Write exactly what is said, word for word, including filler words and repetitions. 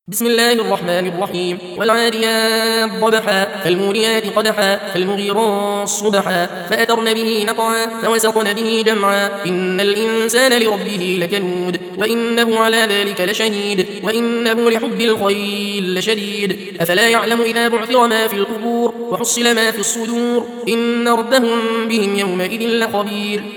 بسم الله الرحمن الرحيم والعاديات ضبحا فالموريات قدحا فالمغيرات صبحا فأثرن به نقعا فوسطن به جمعا إن الإنسان لربه لكنود وإنه على ذلك لشهيد وإنه لحب الخير لشديد أفلا يعلم إذا بعثر ما في القبور وحصل ما في الصدور إن ربهم بهم يومئذ لخبير